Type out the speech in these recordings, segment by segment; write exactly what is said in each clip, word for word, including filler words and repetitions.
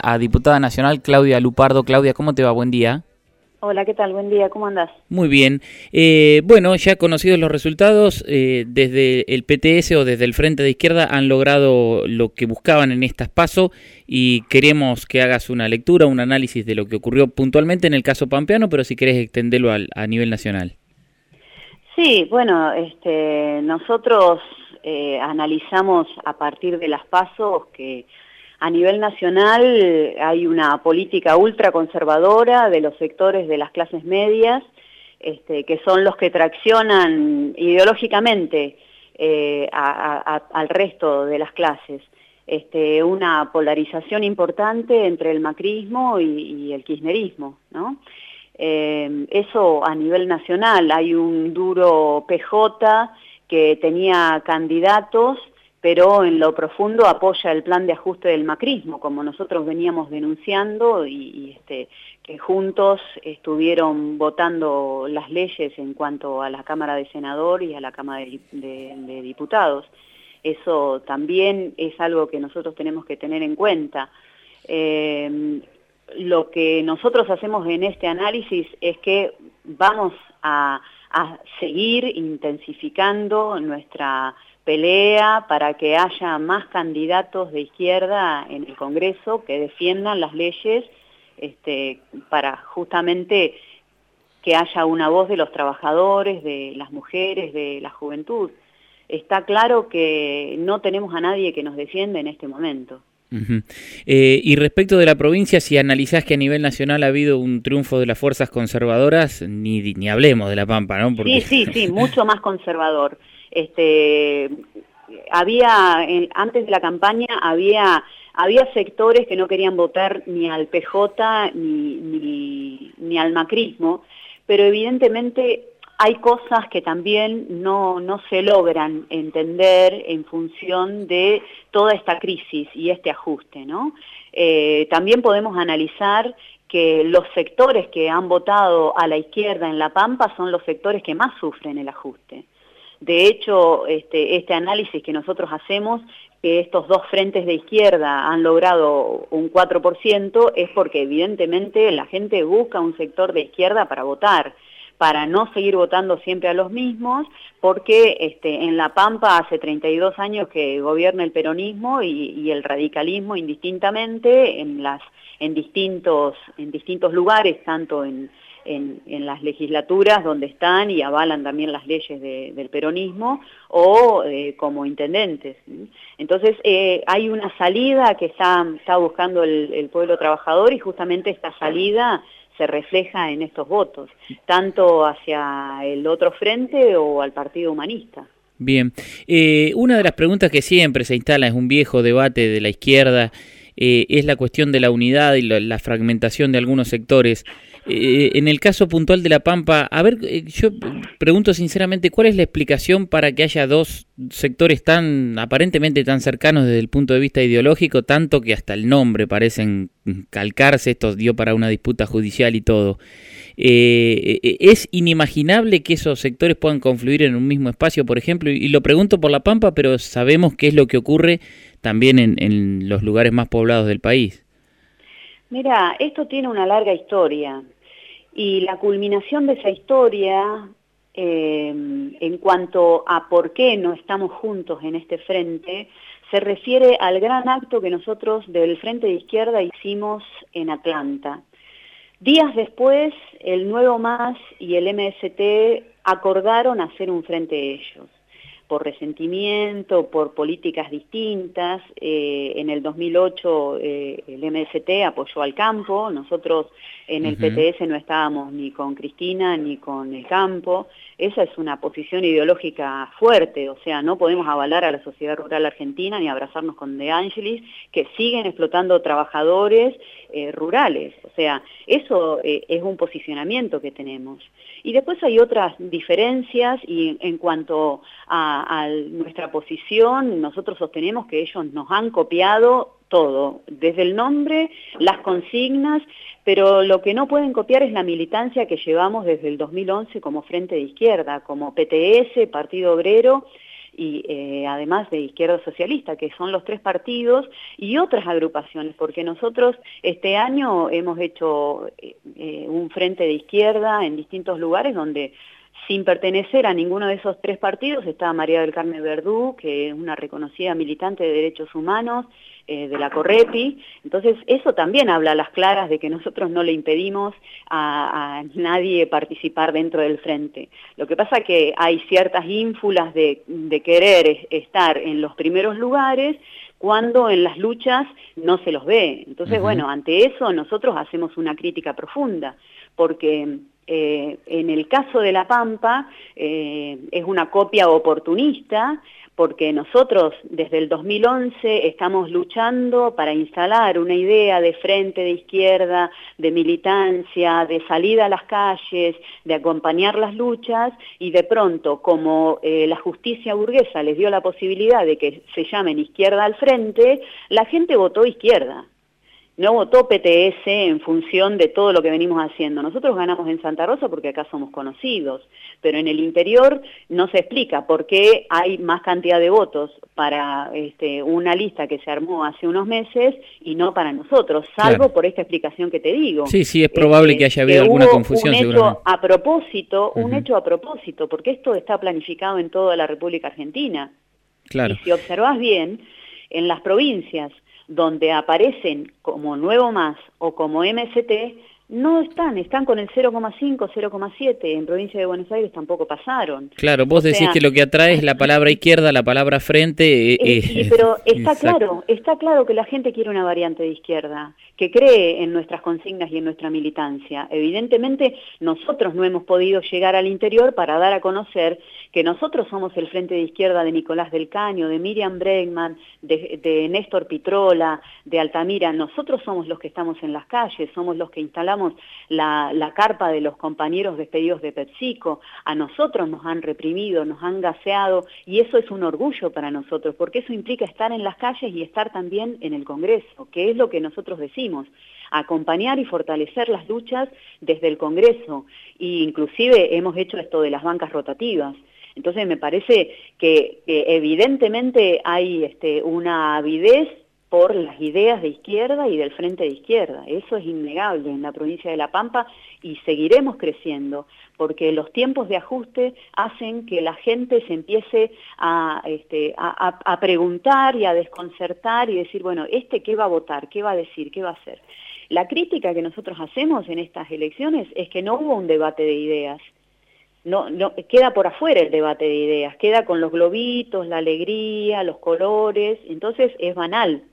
a diputada nacional Claudia Lupardo. Claudia, ¿cómo te va? Buen día. Hola, ¿qué tal? Buen día, ¿cómo andás? Muy bien. Eh, bueno, ya conocidos los resultados, eh, desde el P T S o desde el Frente de Izquierda han logrado lo que buscaban en estas PASO y queremos que hagas una lectura, un análisis de lo que ocurrió puntualmente en el caso pampeano, pero si querés extenderlo al, a nivel nacional. Sí, bueno, este, nosotros eh, analizamos a partir de las PASO que a nivel nacional hay una política ultraconservadora de los sectores de las clases medias, este, que son los que traccionan ideológicamente eh, a, a, al resto de las clases. Este, una polarización importante entre el macrismo y, y el kirchnerismo, ¿no? Eh, eso a nivel nacional. Hay un duro P J que tenía candidatos, pero en lo profundo apoya el plan de ajuste del macrismo, como nosotros veníamos denunciando, y, y este, que juntos estuvieron votando las leyes en cuanto a la Cámara de Senadores y a la Cámara de, de, de Diputados. Eso también es algo que nosotros tenemos que tener en cuenta. Eh, lo que nosotros hacemos en este análisis es que vamos a, a seguir intensificando nuestra pelea para que haya más candidatos de izquierda en el Congreso que defiendan las leyes este, para justamente que haya una voz de los trabajadores, de las mujeres, de la juventud. Está claro que no tenemos a nadie que nos defienda en este momento. Uh-huh. Eh, y respecto de la provincia, si analizás que a nivel nacional ha habido un triunfo de las fuerzas conservadoras, ni, ni hablemos de La Pampa, ¿no? Porque... Sí, sí, sí, mucho más conservador. Este, había, en, antes de la campaña, había, había sectores que no querían votar ni al P J ni, ni, ni al macrismo, pero evidentemente hay cosas que también no, no se logran entender en función de toda esta crisis y este ajuste, ¿no? Eh, también podemos analizar que los sectores que han votado a la izquierda en La Pampa son los sectores que más sufren el ajuste. De hecho, este, este análisis que nosotros hacemos, que estos dos frentes de izquierda han logrado un cuatro por ciento, es porque evidentemente la gente busca un sector de izquierda para votar, para no seguir votando siempre a los mismos, porque este, en La Pampa hace treinta y dos años que gobierna el peronismo y, y el radicalismo indistintamente en, las, en, distintos, en distintos lugares, tanto en, en, en las legislaturas donde están y avalan también las leyes de, del peronismo, o eh, como intendentes. Entonces eh, hay una salida que está, está buscando el, el pueblo trabajador, y justamente esta salida se refleja en estos votos, tanto hacia el otro frente o al Partido Humanista. Bien, eh, una de las preguntas que siempre se instala, es un viejo debate de la izquierda, eh, es la cuestión de la unidad y la, la fragmentación de algunos sectores. Eh, en el caso puntual de La Pampa, a ver, eh, yo pregunto sinceramente, ¿cuál es la explicación para que haya dos sectores tan aparentemente tan cercanos desde el punto de vista ideológico, tanto que hasta el nombre parecen calcarse? Esto dio para una disputa judicial y todo. Eh, ¿Es inimaginable que esos sectores puedan confluir en un mismo espacio, por ejemplo? Y lo pregunto por La Pampa, pero sabemos qué es lo que ocurre también en, en los lugares más poblados del país. Mira, esto tiene una larga historia, y la culminación de esa historia, eh, en cuanto a por qué no estamos juntos en este frente, se refiere al gran acto que nosotros del Frente de Izquierda hicimos en Atlanta. Días después, el Nuevo Más y el M S T acordaron hacer un frente de ellos, por resentimiento, por políticas distintas. Eh, en el dos mil ocho eh, el M S T apoyó al campo, nosotros en el uh-huh. P T S no estábamos ni con Cristina ni con el campo. Esa es una posición ideológica fuerte, o sea, no podemos avalar a la sociedad rural argentina ni abrazarnos con De Angelis, que siguen explotando trabajadores eh, rurales. O sea, eso eh, es un posicionamiento que tenemos. Y después hay otras diferencias, y en, en cuanto a, a nuestra posición, nosotros sostenemos que ellos nos han copiado todo, desde el nombre, las consignas, pero lo que no pueden copiar es la militancia que llevamos desde el dos mil once como Frente de Izquierda, como P T S, Partido Obrero, y eh, además de Izquierda Socialista, que son los tres partidos y otras agrupaciones, porque nosotros este año hemos hecho eh, un frente de izquierda en distintos lugares donde sin pertenecer a ninguno de esos tres partidos está María del Carmen Verdú, que es una reconocida militante de derechos humanos, eh, de la Correpi. Entonces eso también habla a las claras de que nosotros no le impedimos a, a nadie participar dentro del frente. Lo que pasa es que hay ciertas ínfulas de, de querer estar en los primeros lugares cuando en las luchas no se los ve. Entonces, uh-huh. bueno, ante eso nosotros hacemos una crítica profunda, porque eh, en el caso de La Pampa eh, es una copia oportunista, porque nosotros desde el dos mil once estamos luchando para instalar una idea de frente de izquierda, de militancia, de salida a las calles, de acompañar las luchas, y de pronto, como eh, la justicia burguesa les dio la posibilidad de que se llamen izquierda al frente, la gente votó izquierda. No votó P T S en función de todo lo que venimos haciendo. Nosotros ganamos en Santa Rosa porque acá somos conocidos, pero en el interior no se explica por qué hay más cantidad de votos para este, una lista que se armó hace unos meses y no para nosotros, salvo claro. por esta explicación que te digo. Sí, sí, es probable eh, que haya habido que alguna confusión. Un hecho a propósito, uh-huh. un hecho a propósito, porque esto está planificado en toda la República Argentina. Claro. Y si observás bien, en las provincias donde aparecen como Nuevo Más o como M S T, no están, están con el cero coma cinco, cero coma siete, en provincia de Buenos Aires tampoco pasaron. Claro, vos o decís sea, que lo que atrae es la palabra izquierda, la palabra frente. Eh, eh, sí, pero está exacto. claro, está claro que la gente quiere una variante de izquierda, que cree en nuestras consignas y en nuestra militancia. Evidentemente nosotros no hemos podido llegar al interior para dar a conocer que nosotros somos el Frente de Izquierda de Nicolás del Caño, de Miriam Bregman, de, de Néstor Pitrola, de Altamira. Nosotros somos los que estamos en las calles, somos los que instalamos La, la carpa de los compañeros despedidos de PepsiCo. A nosotros nos han reprimido, nos han gaseado, y eso es un orgullo para nosotros, porque eso implica estar en las calles y estar también en el Congreso, que es lo que nosotros decimos, acompañar y fortalecer las luchas desde el Congreso, e inclusive hemos hecho esto de las bancas rotativas. Entonces me parece que, que evidentemente hay este, una avidez por las ideas de izquierda y del frente de izquierda. Eso es innegable en la provincia de La Pampa y seguiremos creciendo, porque los tiempos de ajuste hacen que la gente se empiece a, este, a, a preguntar y a desconcertar y decir, bueno, ¿este qué va a votar? ¿Qué va a decir? ¿Qué va a hacer? La crítica que nosotros hacemos en estas elecciones es que no hubo un debate de ideas. No, no, queda por afuera el debate de ideas, queda con los globitos, la alegría, los colores, entonces es banal.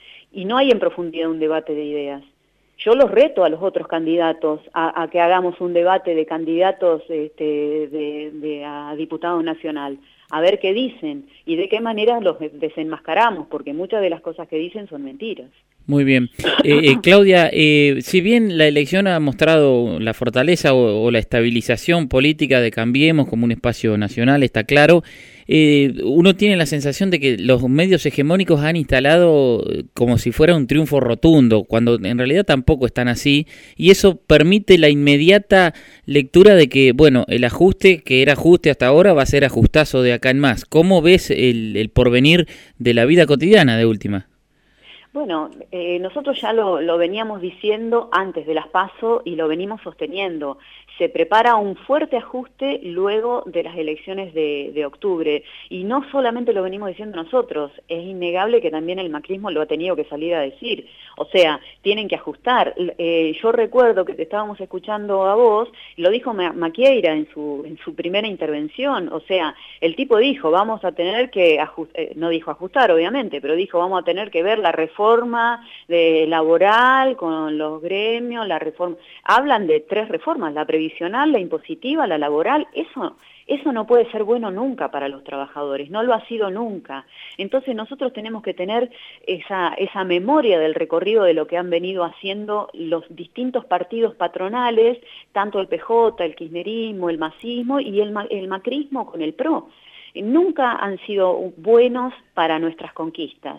Y no hay en profundidad un debate de ideas. Yo los reto a los otros candidatos a, a que hagamos un debate de candidatos este, de, de, a diputado nacional, a ver qué dicen y de qué manera los desenmascaramos, porque muchas de las cosas que dicen son mentiras. Muy bien. Eh, eh, Claudia, eh, si bien la elección ha mostrado la fortaleza o, o la estabilización política de Cambiemos como un espacio nacional, está claro, eh, uno tiene la sensación de que los medios hegemónicos han instalado como si fuera un triunfo rotundo, cuando en realidad tampoco están así, y eso permite la inmediata lectura de que, bueno, el ajuste que era ajuste hasta ahora va a ser ajustazo de acá en más. ¿Cómo ves el, el porvenir de la vida cotidiana de última? Bueno, eh, nosotros ya lo, lo veníamos diciendo antes de las PASO y lo venimos sosteniendo. Se prepara un fuerte ajuste luego de las elecciones de, de octubre. Y no solamente lo venimos diciendo nosotros, es innegable que también el macrismo lo ha tenido que salir a decir. O sea, tienen que ajustar. Eh, yo recuerdo que te estábamos escuchando a vos, lo dijo Maquieira en su, en su primera intervención. O sea, el tipo dijo, vamos a tener que ajustar, eh, no dijo ajustar obviamente, pero dijo, vamos a tener que ver la reforma de laboral con los gremios, la reforma. Hablan de tres reformas, la previsional, la impositiva, la laboral. Eso, eso no puede ser bueno nunca para los trabajadores, no lo ha sido nunca. Entonces nosotros tenemos que tener esa, esa memoria del recorrido de lo que han venido haciendo los distintos partidos patronales, tanto el P J, el kirchnerismo, el masismo y el, el macrismo con el P R O. Nunca han sido buenos para nuestras conquistas.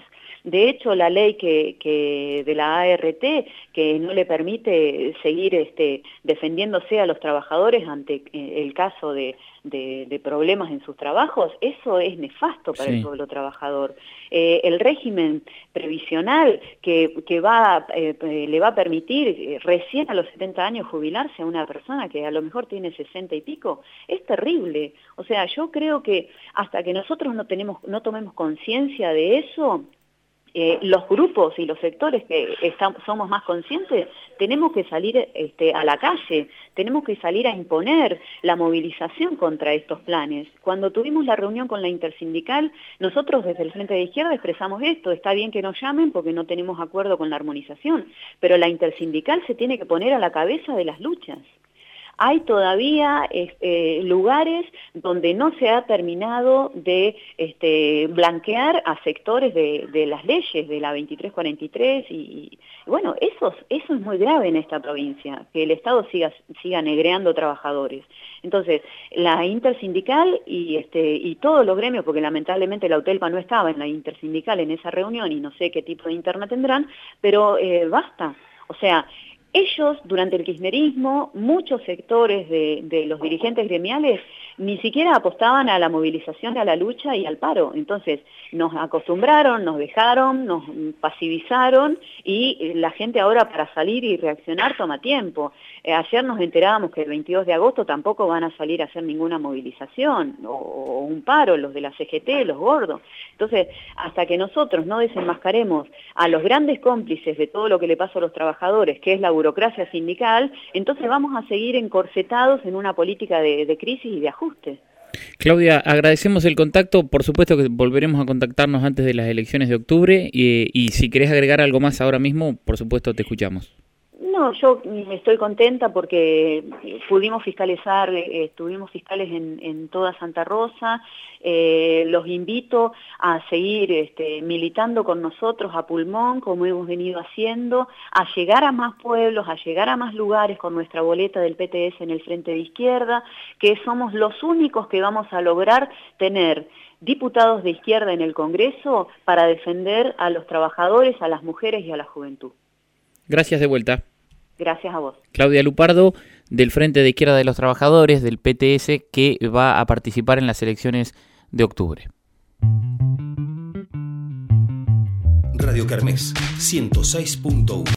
De hecho, la ley que, que de la A R T, que no le permite seguir este, defendiéndose a los trabajadores ante el caso de, de, de problemas en sus trabajos, eso es nefasto para sí. el pueblo trabajador. Eh, el régimen previsional que, que va, eh, le va a permitir recién a los setenta años jubilarse a una persona que a lo mejor tiene sesenta y pico, es terrible. O sea, yo creo que hasta que nosotros no, tenemos, no tomemos conciencia de eso, Eh, los grupos y los sectores que estamos, somos más conscientes, tenemos que salir este, a la calle, tenemos que salir a imponer la movilización contra estos planes. Cuando tuvimos la reunión con la intersindical, nosotros desde el Frente de Izquierda expresamos esto: está bien que nos llamen porque no tenemos acuerdo con la armonización, pero la intersindical se tiene que poner a la cabeza de las luchas. Hay todavía este, lugares donde no se ha terminado de este, blanquear a sectores de, de las leyes de la veintitrés cuarenta y tres y, y bueno, eso, eso es muy grave en esta provincia, que el Estado siga, siga negreando trabajadores. Entonces, la intersindical y, este, y todos los gremios, porque lamentablemente la UTELPA no estaba en la intersindical en esa reunión y no sé qué tipo de interna tendrán, pero eh, basta, o sea, ellos, durante el kirchnerismo, muchos sectores de, de los dirigentes gremiales ni siquiera apostaban a la movilización, a la lucha y al paro. Entonces, nos acostumbraron, nos dejaron, nos pasivizaron y la gente ahora para salir y reaccionar toma tiempo. Eh, ayer nos enterábamos que el veintidós de agosto tampoco van a salir a hacer ninguna movilización o, o un paro, los de la C G T, los gordos. Entonces, hasta que nosotros no desenmascaremos a los grandes cómplices de todo lo que le pasa a los trabajadores, que es la burocracia sindical, entonces vamos a seguir encorsetados en una política de, de crisis y de ajuste. Claudia, agradecemos el contacto, por supuesto que volveremos a contactarnos antes de las elecciones de octubre y, y si querés agregar algo más ahora mismo, por supuesto te escuchamos. No, yo estoy contenta porque pudimos fiscalizar, eh, estuvimos fiscales en, en toda Santa Rosa, eh, los invito a seguir este, militando con nosotros a pulmón, como hemos venido haciendo, a llegar a más pueblos, a llegar a más lugares con nuestra boleta del P T S en el Frente de Izquierda, que somos los únicos que vamos a lograr tener diputados de izquierda en el Congreso para defender a los trabajadores, a las mujeres y a la juventud. Gracias de vuelta. Gracias a vos. Claudia Lupardo, del Frente de Izquierda de los Trabajadores, del P T S, que va a participar en las elecciones de octubre. Radio Kermés ciento seis punto uno.